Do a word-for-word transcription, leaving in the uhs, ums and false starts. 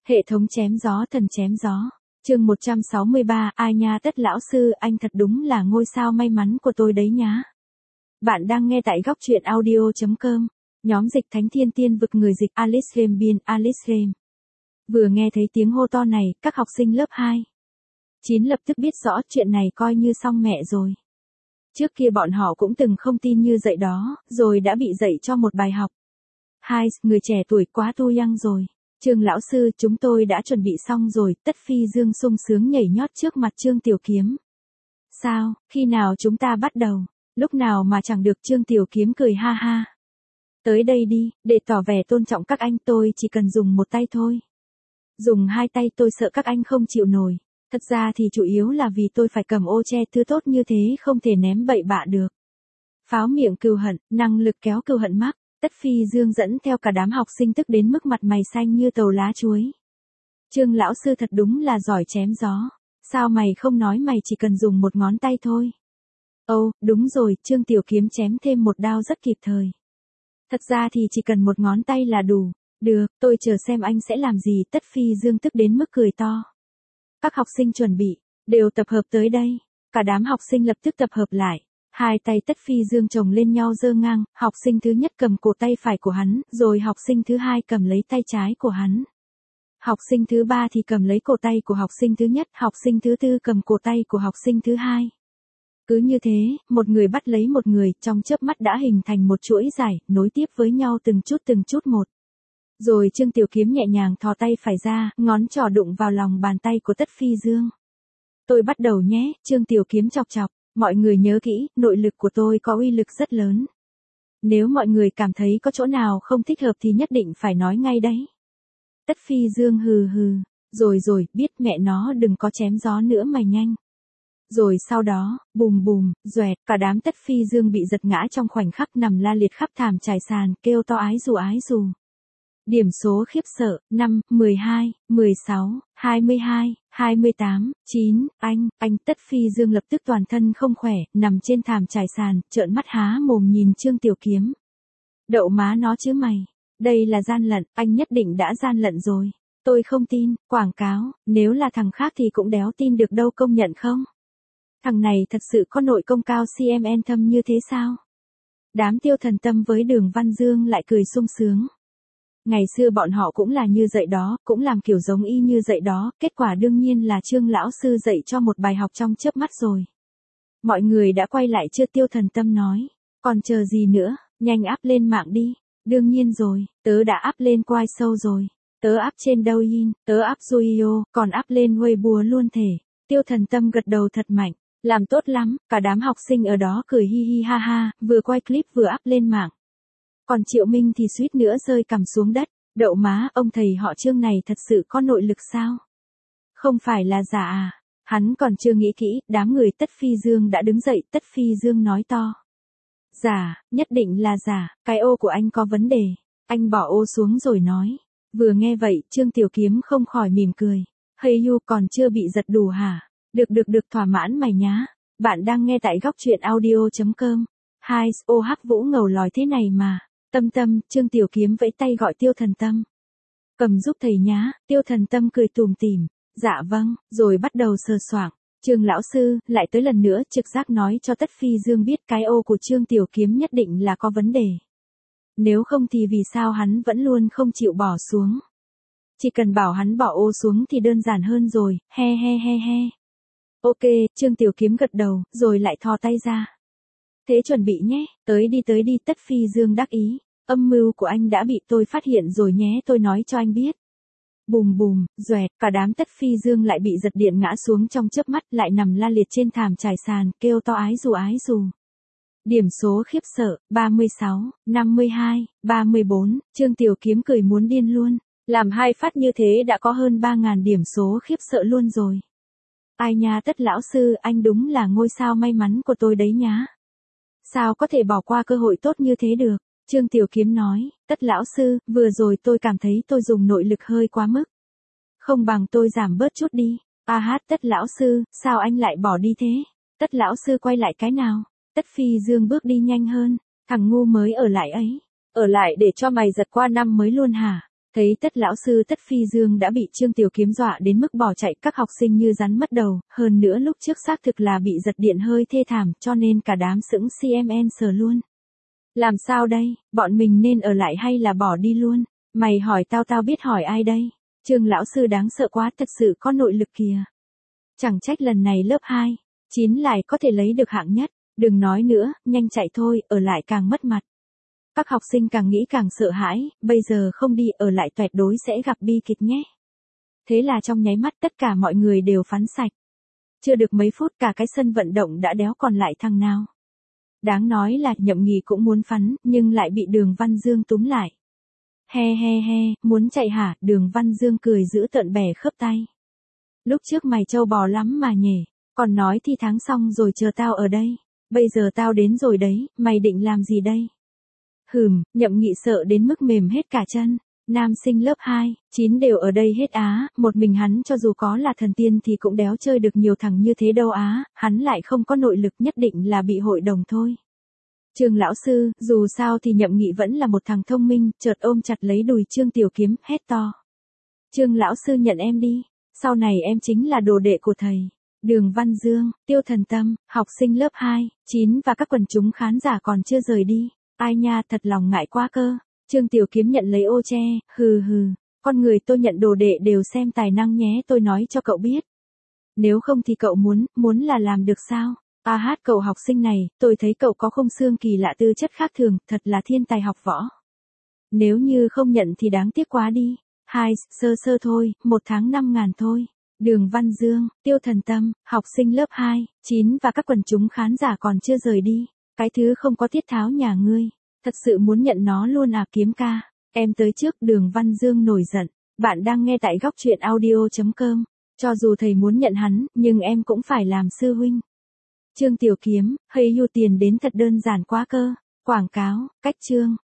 Hệ thống chém gió thần chém gió. Chương một trăm sáu mươi ba, ai nha Tất lão sư, anh thật đúng là ngôi sao may mắn của tôi đấy nhá. Bạn đang nghe tại góc truyện audio chấm com. Nhóm dịch Thánh Thiên Tiên vực người dịch Alice Rem biên Alice Rem. Vừa nghe thấy tiếng hô to này, các học sinh lớp hai chín lập tức biết rõ chuyện này coi như xong mẹ rồi. Trước kia bọn họ cũng từng không tin như vậy đó, rồi đã bị dạy cho một bài học. Hai, người trẻ tuổi quá tu young rồi. Trương lão sư, chúng tôi đã chuẩn bị xong rồi. Tất Phi Dương sung sướng nhảy nhót trước mặt Trương Tiểu Kiếm. Sao, khi nào chúng ta bắt đầu? Lúc nào mà chẳng được. Trương Tiểu Kiếm cười ha ha. Tới đây đi, để tỏ vẻ tôn trọng các anh, tôi chỉ cần dùng một tay thôi. Dùng hai tay tôi sợ các anh không chịu nổi. Thật ra thì chủ yếu là vì tôi phải cầm ô che thứ tốt như thế không thể ném bậy bạ được. Pháo miệng cừu hận, năng lực kéo cừu hận mắc. Tất Phi Dương dẫn theo cả đám học sinh tức đến mức mặt mày xanh như tàu lá chuối. Trương lão sư thật đúng là giỏi chém gió. Sao mày không nói mày chỉ cần dùng một ngón tay thôi? Ồ, oh, đúng rồi, Trương Tiểu Kiếm chém thêm một đao rất kịp thời. Thật ra thì chỉ cần một ngón tay là đủ. Được, tôi chờ xem anh sẽ làm gì. Tất Phi Dương tức đến mức cười to. Các học sinh chuẩn bị, đều tập hợp tới đây. Cả đám học sinh lập tức tập hợp lại. Hai tay Tất Phi Dương chồng lên nhau giơ ngang, học sinh thứ nhất cầm cổ tay phải của hắn, rồi học sinh thứ hai cầm lấy tay trái của hắn. Học sinh thứ ba thì cầm lấy cổ tay của học sinh thứ nhất, học sinh thứ tư cầm cổ tay của học sinh thứ hai. Cứ như thế, một người bắt lấy một người, trong chớp mắt đã hình thành một chuỗi dài, nối tiếp với nhau từng chút từng chút một. Rồi Trương Tiểu Kiếm nhẹ nhàng thò tay phải ra, ngón trỏ đụng vào lòng bàn tay của Tất Phi Dương. Tôi bắt đầu nhé, Trương Tiểu Kiếm chọc chọc. Mọi người nhớ kỹ, nội lực của tôi có uy lực rất lớn. Nếu mọi người cảm thấy có chỗ nào không thích hợp thì nhất định phải nói ngay đấy. Tất Phi Dương hừ hừ. Rồi rồi, biết mẹ nó đừng có chém gió nữa mày nhanh. Rồi sau đó, bùm bùm, doẹt, cả đám Tất Phi Dương bị giật ngã trong khoảnh khắc nằm la liệt khắp thảm trải sàn, kêu to ái dù ái dù. Điểm số khiếp sợ, năm, mười hai, mười sáu, hai mươi hai, hai mươi tám, chín, anh, anh Tất Phi Dương lập tức toàn thân không khỏe, nằm trên thảm trải sàn, trợn mắt há mồm nhìn Trương Tiểu Kiếm. Đậu má nó chứ mày, đây là gian lận, anh nhất định đã gian lận rồi. Tôi không tin, quảng cáo, nếu là thằng khác thì cũng đéo tin được đâu, công nhận không? Thằng này thật sự có nội công cao cm thâm như thế sao? Đám Tiêu Thần Tâm với Đường Văn Dương lại cười sung sướng. Ngày xưa bọn họ cũng là như vậy đó, cũng làm kiểu giống y như vậy đó, kết quả đương nhiên là Trương lão sư dạy cho một bài học trong chớp mắt rồi. Mọi người đã quay lại chưa? Tiêu Thần Tâm nói, còn chờ gì nữa, nhanh up lên mạng đi. Đương nhiên rồi, tớ đã up lên Quai Sâu rồi, tớ up trên Douyin, tớ up Zuio, còn up lên Weibo luôn thể. Tiêu Thần Tâm gật đầu thật mạnh, làm tốt lắm, cả đám học sinh ở đó cười hi hi ha ha, vừa quay clip vừa up lên mạng. Còn Triệu Minh thì suýt nữa rơi cằm xuống đất. Đậu má, ông thầy họ Trương này thật sự có nội lực sao? Không phải là giả à? Hắn còn chưa nghĩ kỹ, đám người Tất Phi Dương đã đứng dậy. Tất Phi Dương nói to. Giả, nhất định là giả, cái ô của anh có vấn đề. Anh bỏ ô xuống rồi nói. Vừa nghe vậy, Trương Tiểu Kiếm không khỏi mỉm cười. Hey you, còn chưa bị giật đủ hả? Được được được, thỏa mãn mày nhá. Bạn đang nghe tại góc truyện audio chấm com. Hai, ô hắc vũ ngầu lòi thế này mà. Tâm Tâm, Trương Tiểu Kiếm vẫy tay gọi Tiêu Thần Tâm. Cầm giúp thầy nhá. Tiêu Thần Tâm cười tủm tỉm. Dạ vâng, rồi bắt đầu sờ soạng. Trương lão sư, lại tới lần nữa, trực giác nói cho Tất Phi Dương biết cái ô của Trương Tiểu Kiếm nhất định là có vấn đề. Nếu không thì vì sao hắn vẫn luôn không chịu bỏ xuống. Chỉ cần bảo hắn bỏ ô xuống thì đơn giản hơn rồi, he he he he. Ok, Trương Tiểu Kiếm gật đầu, rồi lại thò tay ra. Thế chuẩn bị nhé, tới đi tới đi. Tất Phi Dương đắc ý. Âm mưu của anh đã bị tôi phát hiện rồi nhé, tôi nói cho anh biết. Bùm bùm, doẹt, cả đám Tất Phi Dương lại bị giật điện ngã xuống trong chớp mắt, lại nằm la liệt trên thảm trải sàn, kêu to ái dù ái dù. Điểm số khiếp sợ, ba mươi sáu, năm mươi hai, ba mươi bốn, Trương Tiểu Kiếm cười muốn điên luôn. Làm hai phát như thế đã có hơn ba nghìn điểm số khiếp sợ luôn rồi. Ai nha Tất lão sư, anh đúng là ngôi sao may mắn của tôi đấy nhá. Sao có thể bỏ qua cơ hội tốt như thế được? Trương Tiểu Kiếm nói, Tất lão sư, vừa rồi tôi cảm thấy tôi dùng nội lực hơi quá mức. Không bằng tôi giảm bớt chút đi. A hát Tất lão sư, sao anh lại bỏ đi thế? Tất lão sư quay lại cái nào? Tất Phi Dương bước đi nhanh hơn. Thằng ngu mới ở lại ấy. Ở lại để cho mày giật qua năm mới luôn hả? Thấy Tất lão sư Tất Phi Dương đã bị Trương Tiểu Kiếm dọa đến mức bỏ chạy, các học sinh như rắn mất đầu, hơn nữa lúc trước xác thực là bị giật điện hơi thê thảm, cho nên cả đám sững xê em en sờ luôn. Làm sao đây, bọn mình nên ở lại hay là bỏ đi luôn? Mày hỏi tao tao biết hỏi ai đây? Trương lão sư đáng sợ quá, thật sự có nội lực kìa. Chẳng trách lần này lớp hai, chín lại có thể lấy được hạng nhất, đừng nói nữa, nhanh chạy thôi, ở lại càng mất mặt. Các học sinh càng nghĩ càng sợ hãi, bây giờ không đi ở lại tuyệt đối sẽ gặp bi kịch nhé. Thế là trong nháy mắt tất cả mọi người đều phắn sạch. Chưa được mấy phút cả cái sân vận động đã đéo còn lại thằng nào. Đáng nói là Nhậm Nghị cũng muốn phắn, nhưng lại bị Đường Văn Dương túm lại. He he he, muốn chạy hả? Đường Văn Dương cười giữ tợn bẻ khớp tay. Lúc trước mày trâu bò lắm mà nhỉ, còn nói thi tháng xong rồi chờ tao ở đây. Bây giờ tao đến rồi đấy, mày định làm gì đây? Hừm, Nhậm Nghị sợ đến mức mềm hết cả chân. Nam sinh lớp hai, chín đều ở đây hết á, một mình hắn cho dù có là thần tiên thì cũng đéo chơi được nhiều thằng như thế đâu á, hắn lại không có nội lực, nhất định là bị hội đồng thôi. Trương lão sư, dù sao thì Nhậm Nghị vẫn là một thằng thông minh, chợt ôm chặt lấy đùi Trương Tiểu Kiếm, hét to. Trương lão sư nhận em đi, sau này em chính là đồ đệ của thầy. Đường Văn Dương, Tiêu Thần Tâm, học sinh lớp hai, chín và các quần chúng khán giả còn chưa rời đi. Ai nha, thật lòng ngại quá cơ. Trương Tiểu Kiếm nhận lấy ô che, hừ hừ, con người tôi nhận đồ đệ đều xem tài năng nhé, tôi nói cho cậu biết. Nếu không thì cậu muốn, muốn là làm được sao? A hát cậu học sinh này, tôi thấy cậu có không xương kỳ lạ, tư chất khác thường, thật là thiên tài học võ. Nếu như không nhận thì đáng tiếc quá đi. Hai, sơ sơ thôi, một tháng năm ngàn thôi. Đường Văn Dương, Tiêu Thần Tâm, học sinh lớp hai, chín và các quần chúng khán giả còn chưa rời đi. Cái thứ không có tiết tháo nhà ngươi, thật sự muốn nhận nó luôn à Kiếm ca? Em tới trước. Đường Văn Dương nổi giận. Bạn đang nghe tại góc truyện audio chấm com. Cho dù thầy muốn nhận hắn, nhưng em cũng phải làm sư huynh. Trương Tiểu Kiếm, hay yu tiền đến thật đơn giản quá cơ. Quảng cáo, cách chương.